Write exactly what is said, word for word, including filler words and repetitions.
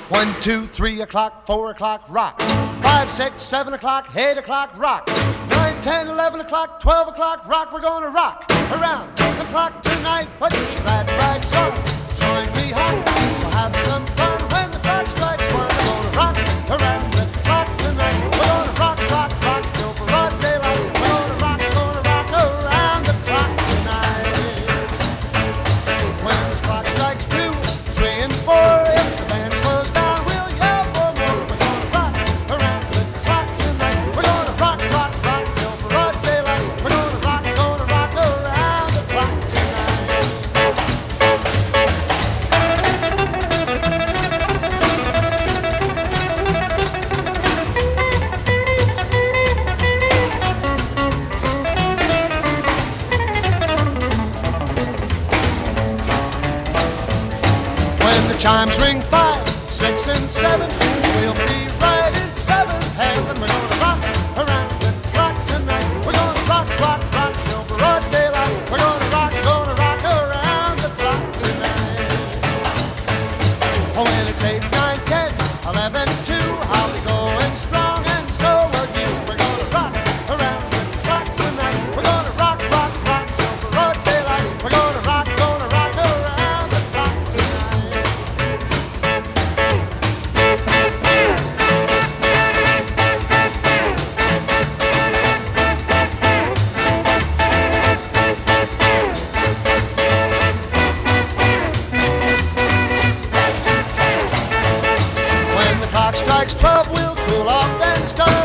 One, two, three o'clock, four o'clock, rock. Five, six, seven o'clock, eight o'clock, rock. Nine, ten, eleven o'clock, twelve o'clock, rock. We're gonna rock around the clock tonight. Put your glad rags on, join me home. We'll have some fun when the clock strikes one. We're gonna rock around the clock tonight. We're gonna rock, rock, rock till broad daylight. We're gonna rock, gonna rock around the clock tonight. When the clock strikes two, three, and four, if the band slows down, we'll yell for more. We're gonna rock around the clock tonight. We're gonna rock, rock, rock till broad daylight. We're gonna rock, gonna rock around the clock tonight. When the chimes ring five, six, and seven, we'll be right in seventh heaven. We're gonna rock around the clock tonight. We're gonna rock, rock, rock till broad daylight. We're gonna rock, gonna rock around the clock tonight. Oh, when it's eight, nine, ten, eleven, two, I'll be going strong, and so will you. We're gonna rock around the clock tonight. We're gonna rock, rock, rock till broad daylight. We're gonna rock, gonna rock around the clock tonight. When the clock strikes twelve, we'll cool off, then start